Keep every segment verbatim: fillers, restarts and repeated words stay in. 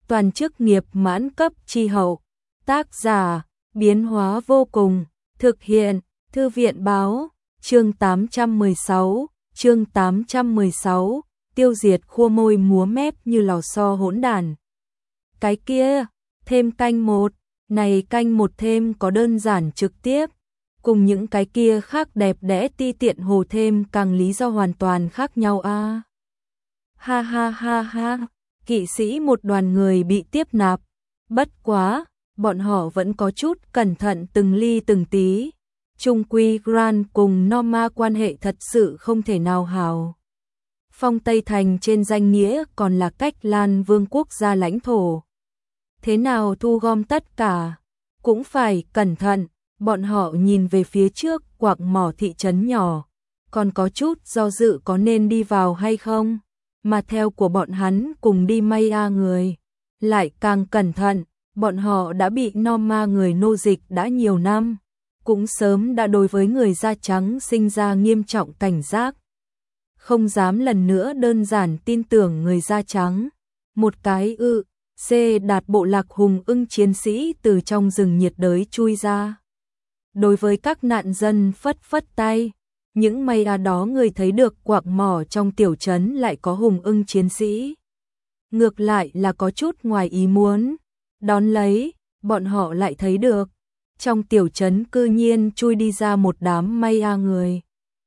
toàn chức nghiệp mãn cấp chi hậu. Tác giả, biến hóa vô cùng, thực hiện, Thư viện báo, chương tám trăm mười sáu, chương tám trăm mười sáu, tiêu diệt khua môi múa mép như lò xo hỗn đản. Cái kia, thêm canh một, này canh một thêm có đơn giản trực tiếp, cùng những cái kia khác đẹp đẽ ti tiện hồ thêm càng lý do hoàn toàn khác nhau a. À. Ha ha ha ha, kỵ sĩ một đoàn người bị tiếp nạp, bất quá, bọn họ vẫn có chút cẩn thận từng ly từng tí. Trung quy Grant cùng Norma quan hệ thật sự không thể nào hào. Phong Tây Thành trên danh nghĩa còn là cách Lan Vương quốc gia lãnh thổ. Thế nào thu gom tất cả, cũng phải cẩn thận, bọn họ nhìn về phía trước quặng mỏ thị trấn nhỏ, còn có chút do dự có nên đi vào hay không, mà theo của bọn hắn cùng đi Maya người, lại càng cẩn thận, bọn họ đã bị Norma người nô dịch đã nhiều năm, cũng sớm đã đối với người da trắng sinh ra nghiêm trọng cảnh giác. Không dám lần nữa đơn giản tin tưởng người da trắng. Một cái ư, C đạt bộ lạc hùng ưng chiến sĩ từ trong rừng nhiệt đới chui ra. Đối với các nạn dân phất phất tay, những may à đó người thấy được quặng mỏ trong tiểu trấn lại có hùng ưng chiến sĩ. Ngược lại là có chút ngoài ý muốn, đón lấy, bọn họ lại thấy được, trong tiểu trấn cư nhiên chui đi ra một đám may à người.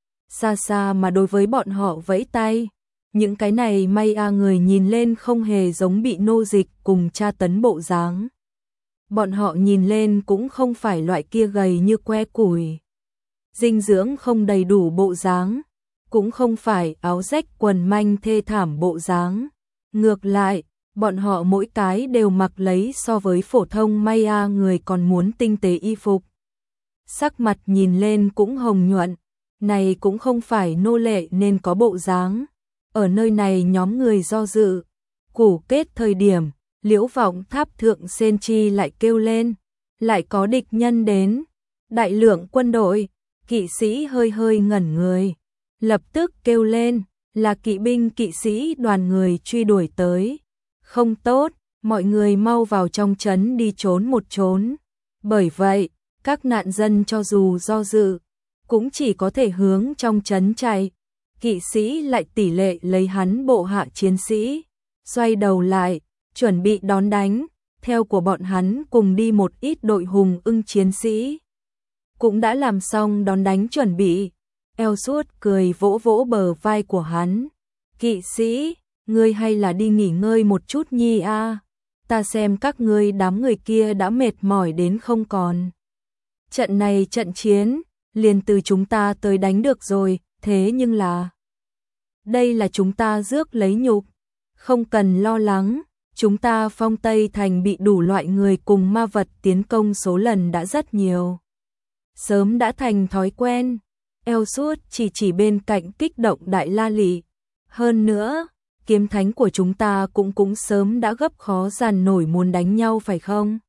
Xa xa mà đối với bọn họ vẫy tay, những cái này may à người nhìn lên không hề giống bị nô dịch cùng tra tấn bộ dáng. Bọn họ nhìn lên cũng không phải loại kia gầy như que củi, dinh dưỡng không đầy đủ bộ dáng, cũng không phải áo rách quần manh thê thảm bộ dáng. Ngược lại, bọn họ mỗi cái đều mặc lấy so với phổ thông may à người còn muốn tinh tế y phục. Sắc mặt nhìn lên cũng hồng nhuận, này cũng không phải nô lệ nên có bộ dáng. Ở nơi này nhóm người do dự, củ kết thời điểm, Liễu Vọng Tháp thượng Sen Chi lại kêu lên, lại có địch nhân đến, đại lượng quân đội, kỵ sĩ hơi hơi ngẩn người, lập tức kêu lên, là kỵ binh kỵ sĩ đoàn người truy đuổi tới. Không tốt, mọi người mau vào trong trấn đi trốn một trốn. Bởi vậy, các nạn dân cho dù do dự, cũng chỉ có thể hướng trong trấn chạy. Kỵ sĩ lại tỷ lệ lấy hắn bộ hạ chiến sĩ, xoay đầu lại, chuẩn bị đón đánh, theo của bọn hắn cùng đi một ít đội hùng ưng chiến sĩ. Cũng đã làm xong đón đánh chuẩn bị, Ellsworth cười vỗ vỗ bờ vai của hắn. Kỵ sĩ, ngươi hay là đi nghỉ ngơi một chút nhi a, ta xem các ngươi đám người kia đã mệt mỏi đến không còn. Trận này trận chiến, liền từ chúng ta tới đánh được rồi, thế nhưng là... Đây là chúng ta rước lấy nhục, không cần lo lắng, chúng ta Phong Tây Thành bị đủ loại người cùng ma vật tiến công số lần đã rất nhiều. Sớm đã thành thói quen, Ellsworth chỉ chỉ bên cạnh kích động đại la lị. Hơn nữa, kiếm thánh của chúng ta cũng cũng sớm đã gấp khó dàn nổi muốn đánh nhau phải không?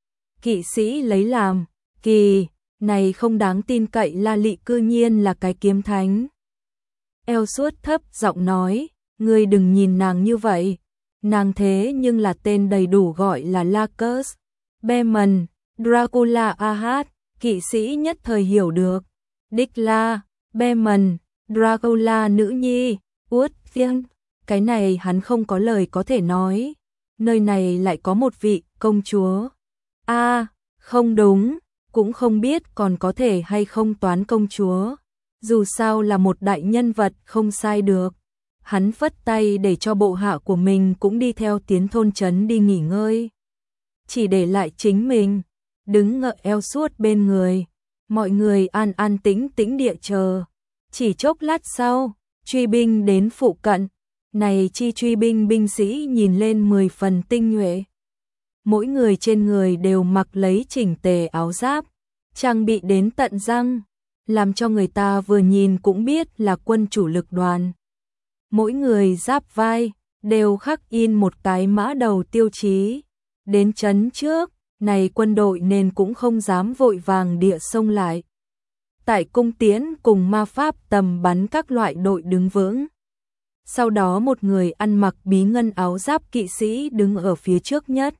Kỵ sĩ lấy làm, kỳ, này không đáng tin cậy la lị cư nhiên là cái kiếm thánh. Ellsworth thấp giọng nói, ngươi đừng nhìn nàng như vậy, nàng thế nhưng là tên đầy đủ gọi là Lacus, Behrman, Dracula Ahad, kỵ sĩ nhất thời hiểu được. Đích la, Behrman, Dracula nữ nhi, uất phiên, cái này hắn không có lời có thể nói. Nơi này lại có một vị công chúa. A, à, không đúng, cũng không biết còn có thể hay không toán công chúa. Dù sao là một đại nhân vật không sai được. Hắn phất tay để cho bộ hạ của mình cũng đi theo tiến thôn trấn đi nghỉ ngơi. Chỉ để lại chính mình, đứng ngợi eo suốt bên người. Mọi người an an tĩnh tĩnh địa chờ. Chỉ chốc lát sau, truy binh đến phụ cận. Này chi truy binh binh sĩ nhìn lên mười phần tinh nhuệ. Mỗi người trên người đều mặc lấy chỉnh tề áo giáp, trang bị đến tận răng, làm cho người ta vừa nhìn cũng biết là quân chủ lực đoàn. Mỗi người giáp vai, đều khắc in một cái mã đầu tiêu chí. Đến trấn trước, này quân đội nên cũng không dám vội vàng địa xông lại. Tại cung tiễn cùng ma pháp tầm bắn các loại đội đứng vững. Sau đó một người ăn mặc bí ngân áo giáp kỵ sĩ đứng ở phía trước nhất.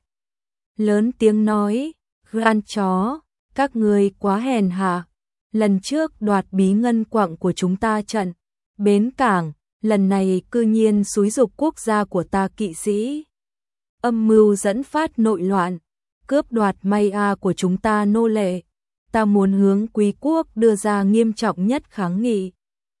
Lớn tiếng nói, gan chó, các ngươi quá hèn hạ. Lần trước đoạt bí ngân quặng của chúng ta trận, bến cảng, lần này cư nhiên xúi giục quốc gia của ta kỵ sĩ. Âm mưu dẫn phát nội loạn, cướp đoạt Maya của chúng ta nô lệ. Ta muốn hướng quý quốc đưa ra nghiêm trọng nhất kháng nghị.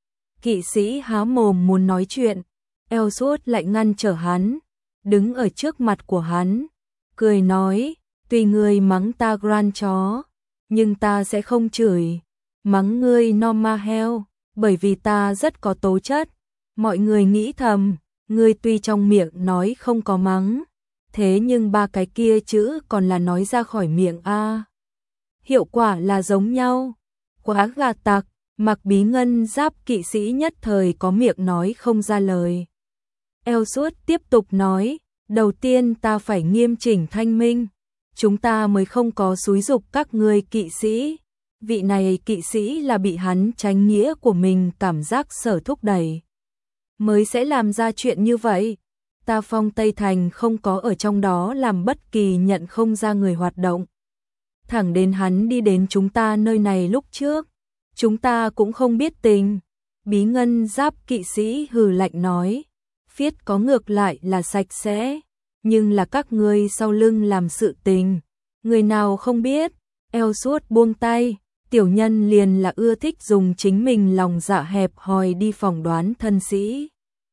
Kỵ sĩ há mồm muốn nói chuyện, Elsworth lại ngăn trở hắn, đứng ở trước mặt của hắn, cười nói, tùy ngươi mắng ta gran chó, nhưng ta sẽ không chửi, mắng ngươi Norma hell, bởi vì ta rất có tố chất. Mọi người nghĩ thầm, ngươi tuy trong miệng nói không có mắng, thế nhưng ba cái kia chữ còn là nói ra khỏi miệng a. Hiệu quả là giống nhau. Quá gà tặc, mặc bí ngân giáp kỵ sĩ nhất thời có miệng nói không ra lời. Elsworth tiếp tục nói, đầu tiên ta phải nghiêm chỉnh thanh minh, chúng ta mới không có xúi giục các ngươi kỵ sĩ. Vị này kỵ sĩ là bị hắn tránh nghĩa của mình cảm giác sở thúc đẩy, mới sẽ làm ra chuyện như vậy. Ta Phong Tây Thành không có ở trong đó làm bất kỳ nhận không ra người hoạt động. Thẳng đến hắn đi đến chúng ta nơi này lúc trước, chúng ta cũng không biết tình. Bí ngân giáp kỵ sĩ hừ lạnh nói, phiết có ngược lại là sạch sẽ, nhưng là các ngươi sau lưng làm sự tình, người nào không biết. Elsworth buông tay, tiểu nhân liền là ưa thích dùng chính mình lòng dạ hẹp hòi đi phỏng đoán thân sĩ.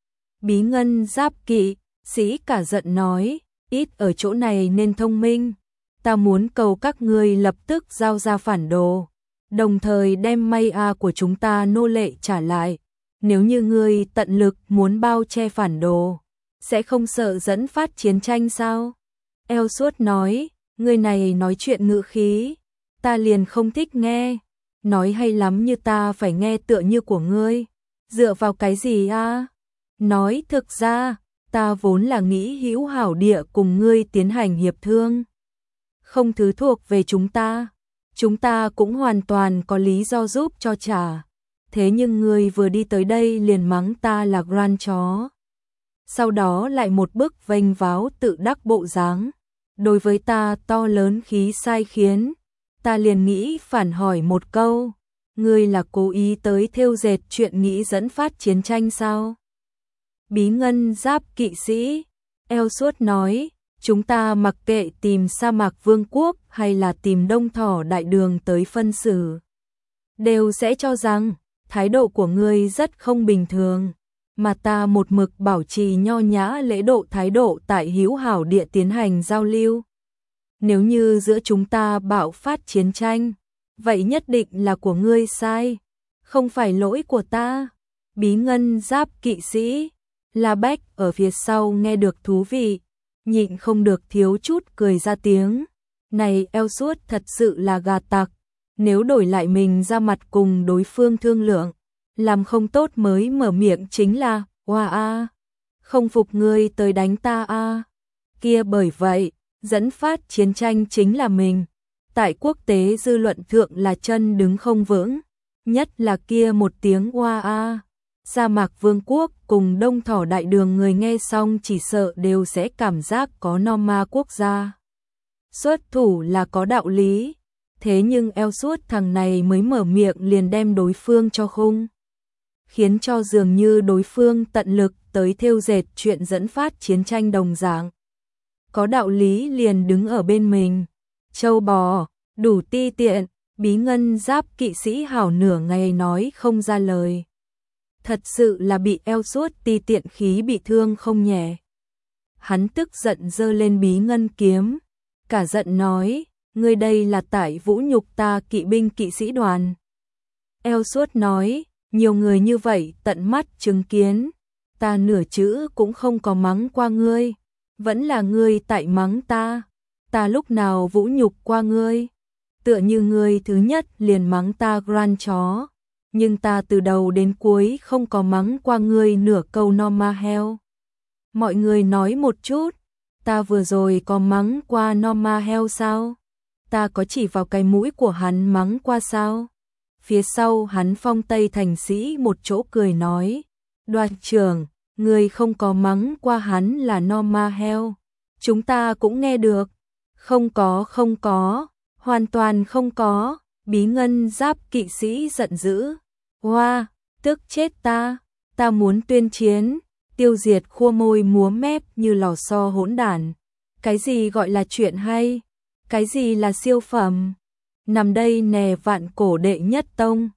Bí ngân giáp kỵ sĩ cả giận nói, ít ở chỗ này nên thông minh. Ta muốn cầu các ngươi lập tức giao ra phản đồ, đồng thời đem Maya của chúng ta nô lệ trả lại. Nếu như ngươi tận lực muốn bao che phản đồ, sẽ không sợ dẫn phát chiến tranh sao? Elsworth nói, ngươi này nói chuyện ngữ khí, ta liền không thích nghe. Nói hay lắm như ta phải nghe tựa như của ngươi. Dựa vào cái gì a? Nói thực ra, ta vốn là nghĩ hữu hảo địa cùng ngươi tiến hành hiệp thương. Không thứ thuộc về chúng ta, chúng ta cũng hoàn toàn có lý do giúp cho trả. Thế nhưng ngươi vừa đi tới đây liền mắng ta là gran chó. Sau đó lại một bức vênh váo tự đắc bộ dáng. Đối với ta to lớn khí sai khiến, ta liền nghĩ phản hỏi một câu. Ngươi là cố ý tới thêu dệt chuyện nghĩ dẫn phát chiến tranh sao? Bí ngân giáp kỵ sĩ, Elsworth nói, chúng ta mặc kệ tìm sa mạc vương quốc hay là tìm đông thỏ đại đường tới phân xử, đều sẽ cho rằng thái độ của ngươi rất không bình thường, mà ta một mực bảo trì nho nhã lễ độ thái độ tại hữu hảo địa tiến hành giao lưu. Nếu như giữa chúng ta bạo phát chiến tranh, vậy nhất định là của ngươi sai, không phải lỗi của ta. Bí ngân giáp kỵ sĩ, La Bách ở phía sau nghe được thú vị, nhịn không được thiếu chút cười ra tiếng. Này Elsworth thật sự là gà tặc, nếu đổi lại mình ra mặt cùng đối phương thương lượng, làm không tốt mới mở miệng chính là, oa a, không phục ngươi tới đánh ta a. Kia bởi vậy, dẫn phát chiến tranh chính là mình. Tại quốc tế dư luận thượng là chân đứng không vững, nhất là kia một tiếng oa a. Sa mạc vương quốc cùng đông thỏ đại đường người nghe xong chỉ sợ đều sẽ cảm giác có Norma quốc gia xuất thủ là có đạo lý. Thế nhưng Elsworth thằng này mới mở miệng liền đem đối phương cho khung, khiến cho dường như đối phương tận lực tới thêu dệt chuyện dẫn phát chiến tranh đồng dạng. Có đạo lý liền đứng ở bên mình. Châu bò, đủ ti tiện. Bí ngân giáp kỵ sĩ hảo nửa ngày nói không ra lời. Thật sự là bị Elsworth ti tiện khí bị thương không nhẹ. Hắn tức giận giơ lên bí ngân kiếm, cả giận nói, ngươi đây là tại vũ nhục ta kỵ binh kỵ sĩ đoàn. Elsworth nói, nhiều người như vậy tận mắt chứng kiến, ta nửa chữ cũng không có mắng qua ngươi, vẫn là ngươi tại mắng ta, ta lúc nào vũ nhục qua ngươi? Tựa như ngươi thứ nhất liền mắng ta gran chó, nhưng ta từ đầu đến cuối không có mắng qua ngươi nửa câu Norma hell. Mọi người nói một chút, ta vừa rồi có mắng qua Norma hell sao? Ta có chỉ vào cái mũi của hắn mắng qua sao? Phía sau hắn Phong Tây thành sĩ một chỗ cười nói, đoàn trưởng, người không có mắng qua hắn là Norma heo. Chúng ta cũng nghe được. Không có không có, hoàn toàn không có, Bí Ngân Giáp kỵ sĩ giận dữ. Hoa, wow, tức chết ta, ta muốn tuyên chiến, Tiêu Diệt khua môi múa mép như lò xo hỗn đản. Cái gì gọi là chuyện hay? Cái gì là siêu phẩm? Nằm đây nè vạn cổ đệ nhất tông.